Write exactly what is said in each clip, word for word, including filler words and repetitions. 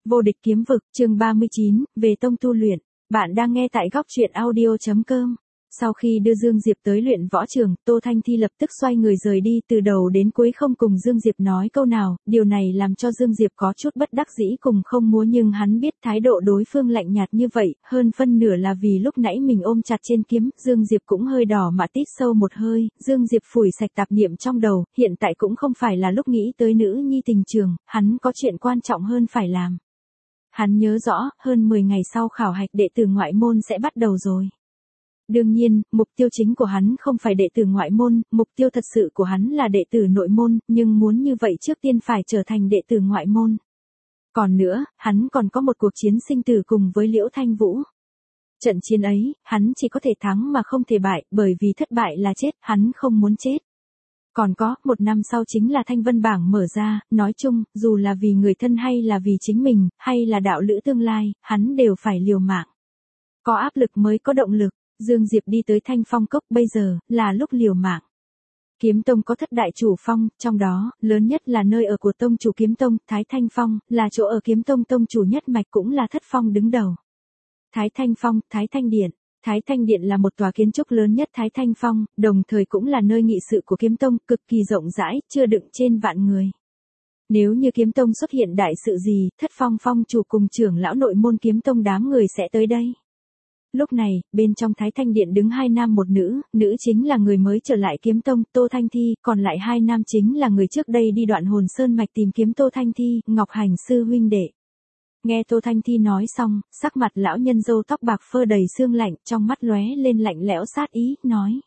Vô địch kiếm vực, chương ba mươi chín, về tông tu luyện. Bạn đang nghe tại góc truyện audio.com. Sau khi đưa Dương Diệp tới luyện võ trường, Tô Thanh Thi lập tức xoay người rời đi, từ đầu đến cuối không cùng Dương Diệp nói câu nào, điều này làm cho Dương Diệp có chút bất đắc dĩ cùng không muốn, nhưng hắn biết thái độ đối phương lạnh nhạt như vậy, hơn phân nửa là vì lúc nãy mình ôm chặt trên kiếm, Dương Diệp cũng hơi đỏ mà tít sâu một hơi, Dương Diệp phủi sạch tạp niệm trong đầu, hiện tại cũng không phải là lúc nghĩ tới nữ nhi tình trường, hắn có chuyện quan trọng hơn phải làm. Hắn nhớ rõ, hơn mười ngày sau khảo hạch đệ tử ngoại môn sẽ bắt đầu rồi. Đương nhiên, mục tiêu chính của hắn không phải đệ tử ngoại môn, mục tiêu thật sự của hắn là đệ tử nội môn, nhưng muốn như vậy trước tiên phải trở thành đệ tử ngoại môn. Còn nữa, hắn còn có một cuộc chiến sinh tử cùng với Liễu Thanh Vũ. Trận chiến ấy, hắn chỉ có thể thắng mà không thể bại, bởi vì thất bại là chết, hắn không muốn chết. Còn có, một năm sau chính là Thanh Vân Bảng mở ra, nói chung, dù là vì người thân hay là vì chính mình, hay là đạo lữ tương lai, hắn đều phải liều mạng. Có áp lực mới có động lực, Dương Diệp đi tới Thanh Phong Cốc, bây giờ, là lúc liều mạng. Kiếm Tông có thất đại chủ phong, trong đó, lớn nhất là nơi ở của Tông chủ Kiếm Tông, Thái Thanh Phong, là chỗ ở Kiếm Tông Tông chủ nhất mạch cũng là thất phong đứng đầu. Thái Thanh Phong, Thái Thanh Điện. Thái Thanh Điện là một tòa kiến trúc lớn nhất Thái Thanh Phong, đồng thời cũng là nơi nghị sự của Kiếm Tông, cực kỳ rộng rãi, chưa đựng trên vạn người. Nếu như Kiếm Tông xuất hiện đại sự gì, thất phong phong chủ cùng trưởng lão nội môn Kiếm Tông đám người sẽ tới đây. Lúc này, bên trong Thái Thanh Điện đứng hai nam một nữ, nữ chính là người mới trở lại Kiếm Tông, Tô Thanh Thi, còn lại hai nam chính là người trước đây đi Đoạn Hồn Sơn mạch tìm kiếm Tô Thanh Thi, Ngọc Hành sư huynh đệ. Nghe Tô Thanh Thi nói xong, sắc mặt lão nhân râu tóc bạc phơ đầy sương lạnh, trong mắt lóe lên lạnh lẽo sát ý, nói.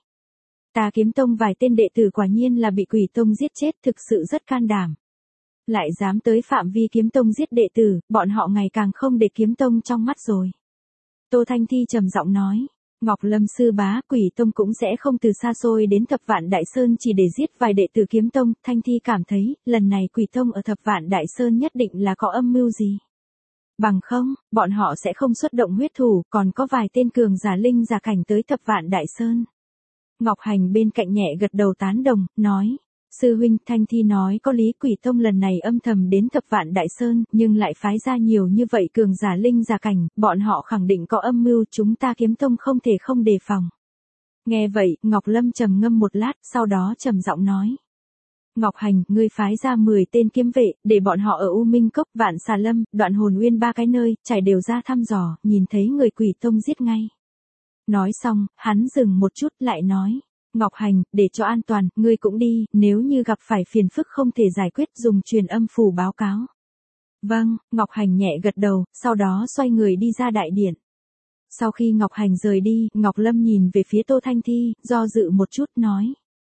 Ta Kiếm Tông vài tên đệ tử quả nhiên là bị Quỷ Tông giết chết, thực sự rất can đảm. Lại dám tới phạm vi Kiếm Tông giết đệ tử, bọn họ ngày càng không để Kiếm Tông trong mắt rồi. Tô Thanh Thi trầm giọng nói. Ngọc Lâm sư bá, Quỷ Tông cũng sẽ không từ xa xôi đến Thập Vạn Đại Sơn chỉ để giết vài đệ tử Kiếm Tông. Thanh Thi cảm thấy, lần này Quỷ Tông ở Thập Vạn Đại Sơn nhất định là có âm mưu gì. Bằng không, bọn họ sẽ không xuất động huyết thủ, còn có vài tên cường giả linh giả cảnh tới Thập Vạn Đại Sơn. Ngọc Hành bên cạnh nhẹ gật đầu tán đồng, nói. Sư huynh, Thanh Thi nói có lý, Quỷ Tông lần này âm thầm đến Thập Vạn Đại Sơn, nhưng lại phái ra nhiều như vậy cường giả linh giả cảnh, bọn họ khẳng định có âm mưu, chúng ta Kiếm Tông không thể không đề phòng. Nghe vậy, Ngọc Lâm trầm ngâm một lát, sau đó trầm giọng nói. Ngọc Hành, ngươi phái ra mười tên kiếm vệ, để bọn họ ở U Minh Cốc, Vạn Xà Lâm, Đoạn Hồn Uyên ba cái nơi, trải đều ra thăm dò, nhìn thấy người Quỷ Tông giết ngay. Nói xong, hắn dừng một chút lại nói. Ngọc Hành, để cho an toàn, ngươi cũng đi, nếu như gặp phải phiền phức không thể giải quyết dùng truyền âm phù báo cáo. Vâng, Ngọc Hành nhẹ gật đầu, sau đó xoay người đi ra đại điện. Sau khi Ngọc Hành rời đi, Ngọc Lâm nhìn về phía Tô Thanh Thi, do dự một chút nói.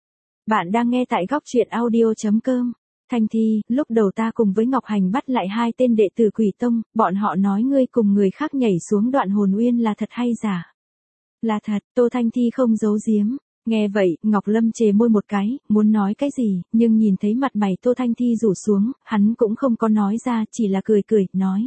Bạn đang nghe tại góc truyện audio.com. Thanh Thi, lúc đầu ta cùng với Ngọc Hành bắt lại hai tên đệ tử Quỷ Tông, bọn họ nói ngươi cùng người khác nhảy xuống Đoạn Hồn Uyên là thật hay giả? Là thật, Tô Thanh Thi không giấu giếm. Nghe vậy, Ngọc Lâm chề môi một cái, muốn nói cái gì, nhưng nhìn thấy mặt mày Tô Thanh Thi rủ xuống, hắn cũng không có nói ra, chỉ là cười cười, nói.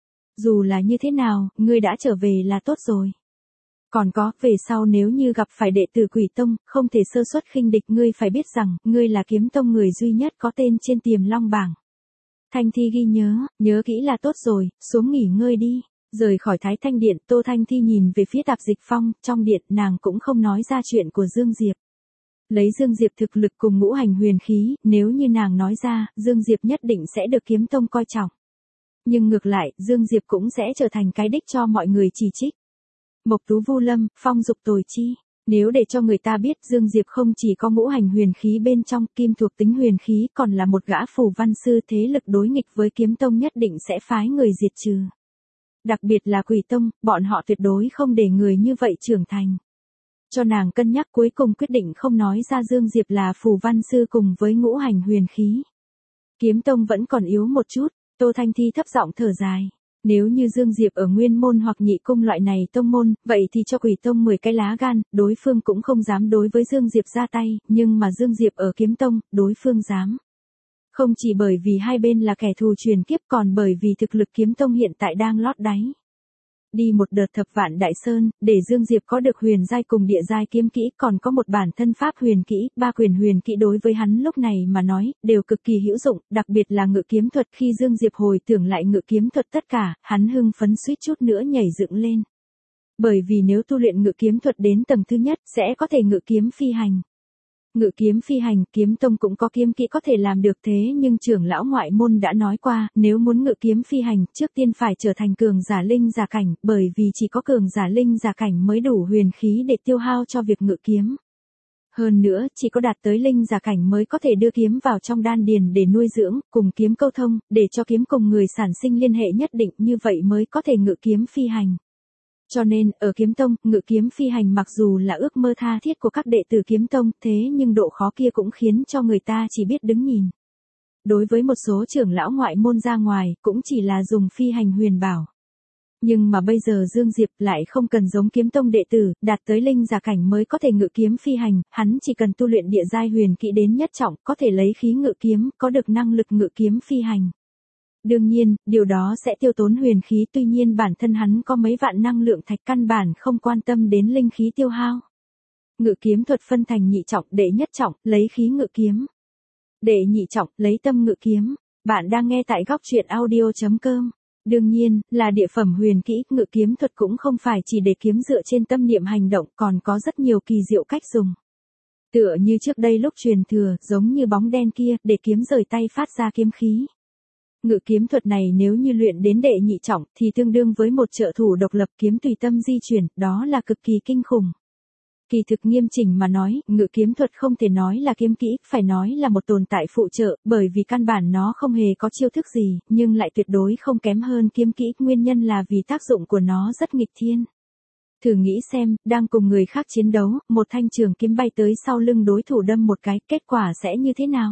Dù là như thế nào, ngươi đã trở về là tốt rồi. Còn có, về sau nếu như gặp phải đệ tử Quỷ Tông, không thể sơ suất khinh địch, ngươi phải biết rằng, ngươi là Kiếm Tông người duy nhất có tên trên Tiềm Long bảng. Thanh Thi ghi nhớ, nhớ kỹ là tốt rồi, xuống nghỉ ngơi đi. Rời khỏi Thái Thanh Điện, Tô Thanh Thi nhìn về phía Tạp Dịch Phong, trong điện nàng cũng không nói ra chuyện của Dương Diệp. Lấy Dương Diệp thực lực cùng ngũ hành huyền khí, nếu như nàng nói ra, Dương Diệp nhất định sẽ được Kiếm Tông coi trọng. Nhưng ngược lại, Dương Diệp cũng sẽ trở thành cái đích cho mọi người chỉ trích. Mộc Tú Vu Lâm, phong dục tồi chi. Nếu để cho người ta biết Dương Diệp không chỉ có ngũ hành huyền khí bên trong, kim thuộc tính huyền khí, còn là một gã phù văn sư, thế lực đối nghịch với Kiếm Tông nhất định sẽ phái người diệt trừ. Đặc biệt là Quỷ Tông, bọn họ tuyệt đối không để người như vậy trưởng thành. Cho nàng cân nhắc, cuối cùng quyết định không nói ra Dương Diệp là phù văn sư cùng với ngũ hành huyền khí. Kiếm Tông vẫn còn yếu một chút, Tô Thanh Thi thấp giọng thở dài. Nếu như Dương Diệp ở nguyên môn hoặc nhị cung loại này tông môn, vậy thì cho Quỷ Tông mười cái lá gan, đối phương cũng không dám đối với Dương Diệp ra tay, nhưng mà Dương Diệp ở Kiếm Tông, đối phương dám. Không chỉ bởi vì hai bên là kẻ thù truyền kiếp, còn bởi vì thực lực Kiếm Tông hiện tại đang lót đáy. Đi một đợt thập vạn đại sơn, để Dương Diệp có được huyền giai cùng địa giai kiếm kỹ, còn có một bản thân pháp huyền kỹ, ba quyền huyền kỹ đối với hắn lúc này mà nói, đều cực kỳ hữu dụng, đặc biệt là ngự kiếm thuật. Khi Dương Diệp hồi tưởng lại ngự kiếm thuật tất cả, hắn hưng phấn suýt chút nữa nhảy dựng lên. Bởi vì nếu tu luyện ngự kiếm thuật đến tầng thứ nhất, sẽ có thể ngự kiếm phi hành. Ngự kiếm phi hành, kiếm tông cũng có kiếm kỹ có thể làm được thế, nhưng trưởng lão ngoại môn đã nói qua, nếu muốn ngự kiếm phi hành, trước tiên phải trở thành cường giả linh giả cảnh, bởi vì chỉ có cường giả linh giả cảnh mới đủ huyền khí để tiêu hao cho việc ngự kiếm. Hơn nữa, chỉ có đạt tới linh giả cảnh mới có thể đưa kiếm vào trong đan điền để nuôi dưỡng, cùng kiếm câu thông, để cho kiếm cùng người sản sinh liên hệ nhất định, như vậy mới có thể ngự kiếm phi hành. Cho nên, ở kiếm tông, ngự kiếm phi hành mặc dù là ước mơ tha thiết của các đệ tử kiếm tông, thế nhưng độ khó kia cũng khiến cho người ta chỉ biết đứng nhìn. Đối với một số trưởng lão ngoại môn ra ngoài, cũng chỉ là dùng phi hành huyền bảo. Nhưng mà bây giờ Dương Diệp lại không cần giống kiếm tông đệ tử, đạt tới linh giả cảnh mới có thể ngự kiếm phi hành, hắn chỉ cần tu luyện địa giai huyền kỹ đến nhất trọng, có thể lấy khí ngự kiếm, có được năng lực ngự kiếm phi hành. Đương nhiên, điều đó sẽ tiêu tốn huyền khí, tuy nhiên bản thân hắn có mấy vạn năng lượng thạch, căn bản không quan tâm đến linh khí tiêu hao. Ngự kiếm thuật phân thành nhị trọng, đệ nhất trọng, lấy khí ngự kiếm. Đệ nhị trọng, lấy tâm ngự kiếm. Bạn đang nghe tại góc truyện audio chấm com. Đương nhiên, là địa phẩm huyền kỹ, ngự kiếm thuật cũng không phải chỉ để kiếm dựa trên tâm niệm hành động, còn có rất nhiều kỳ diệu cách dùng. Tựa như trước đây lúc truyền thừa, giống như bóng đen kia, để kiếm rời tay phát ra kiếm khí. Ngự kiếm thuật này nếu như luyện đến đệ nhị trọng thì tương đương với một trợ thủ độc lập, kiếm tùy tâm di chuyển, đó là cực kỳ kinh khủng. Kỳ thực nghiêm chỉnh mà nói, ngự kiếm thuật không thể nói là kiếm kỹ, phải nói là một tồn tại phụ trợ, bởi vì căn bản nó không hề có chiêu thức gì, nhưng lại tuyệt đối không kém hơn kiếm kỹ, nguyên nhân là vì tác dụng của nó rất nghịch thiên. Thử nghĩ xem, đang cùng người khác chiến đấu, một thanh trường kiếm bay tới sau lưng đối thủ đâm một cái, kết quả sẽ như thế nào?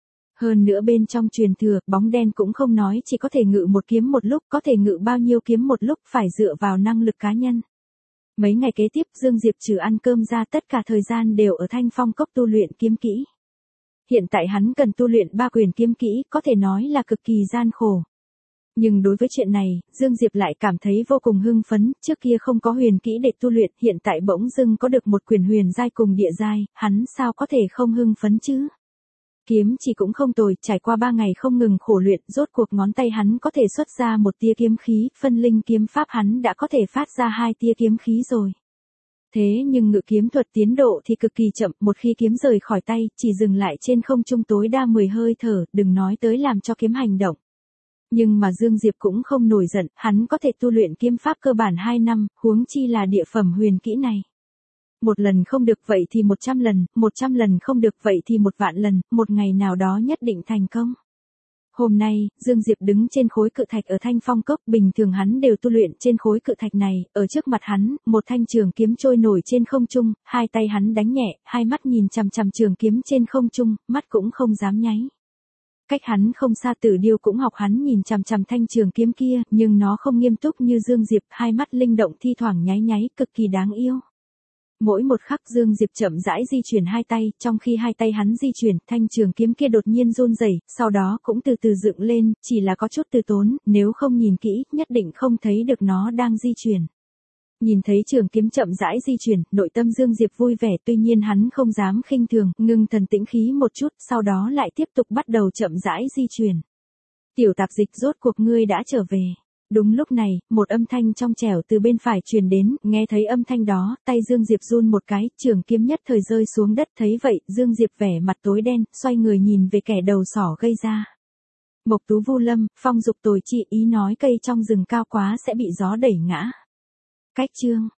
Hơn nữa bên trong truyền thừa, bóng đen cũng không nói chỉ có thể ngự một kiếm một lúc, có thể ngự bao nhiêu kiếm một lúc, phải dựa vào năng lực cá nhân. Mấy ngày kế tiếp, Dương Diệp trừ ăn cơm ra tất cả thời gian đều ở Thanh Phong Cốc tu luyện kiếm kỹ. Hiện tại hắn cần tu luyện ba quyền kiếm kỹ, có thể nói là cực kỳ gian khổ. Nhưng đối với chuyện này, Dương Diệp lại cảm thấy vô cùng hưng phấn, trước kia không có huyền kỹ để tu luyện, hiện tại bỗng dưng có được một quyền huyền giai cùng địa giai, hắn sao có thể không hưng phấn chứ? Kiếm chỉ cũng không tồi, trải qua ba ngày không ngừng khổ luyện, rốt cuộc ngón tay hắn có thể xuất ra một tia kiếm khí, phân linh kiếm pháp hắn đã có thể phát ra hai tia kiếm khí rồi. Thế nhưng ngự kiếm thuật tiến độ thì cực kỳ chậm, một khi kiếm rời khỏi tay, chỉ dừng lại trên không trung tối đa mười hơi thở, đừng nói tới làm cho kiếm hành động. Nhưng mà Dương Diệp cũng không nổi giận, hắn có thể tu luyện kiếm pháp cơ bản hai năm, huống chi là địa phẩm huyền kỹ này. Một lần không được vậy thì một trăm lần, một trăm lần không được vậy thì một vạn lần, một ngày nào đó nhất định thành công. Hôm nay, Dương Diệp đứng trên khối cự thạch ở Thanh Phong Cốc, bình thường hắn đều tu luyện trên khối cự thạch này, ở trước mặt hắn, một thanh trường kiếm trôi nổi trên không trung, hai tay hắn đánh nhẹ, hai mắt nhìn chằm chằm trường kiếm trên không trung, mắt cũng không dám nháy. Cách hắn không xa Tử Điêu cũng học hắn nhìn chằm chằm thanh trường kiếm kia, nhưng nó không nghiêm túc như Dương Diệp, hai mắt linh động thi thoảng nháy nháy, cực kỳ đáng yêu. Mỗi một khắc Dương Diệp chậm rãi di chuyển hai tay, trong khi hai tay hắn di chuyển, thanh trường kiếm kia đột nhiên run rẩy, sau đó cũng từ từ dựng lên, chỉ là có chút từ tốn, nếu không nhìn kỹ, nhất định không thấy được nó đang di chuyển. Nhìn thấy trường kiếm chậm rãi di chuyển, nội tâm Dương Diệp vui vẻ, tuy nhiên hắn không dám khinh thường, ngưng thần tĩnh khí một chút, sau đó lại tiếp tục bắt đầu chậm rãi di chuyển. Tiểu Tạp Dịch, rốt cuộc ngươi đã trở về. Đúng lúc này, một âm thanh trong trẻo từ bên phải truyền đến, nghe thấy âm thanh đó, tay Dương Diệp run một cái, trường kiếm nhất thời rơi xuống đất, thấy vậy, Dương Diệp vẻ mặt tối đen, xoay người nhìn về kẻ đầu sỏ gây ra. Mộc Tú Vu Lâm, phong dục tồi chi, ý nói cây trong rừng cao quá sẽ bị gió đẩy ngã. Cách chương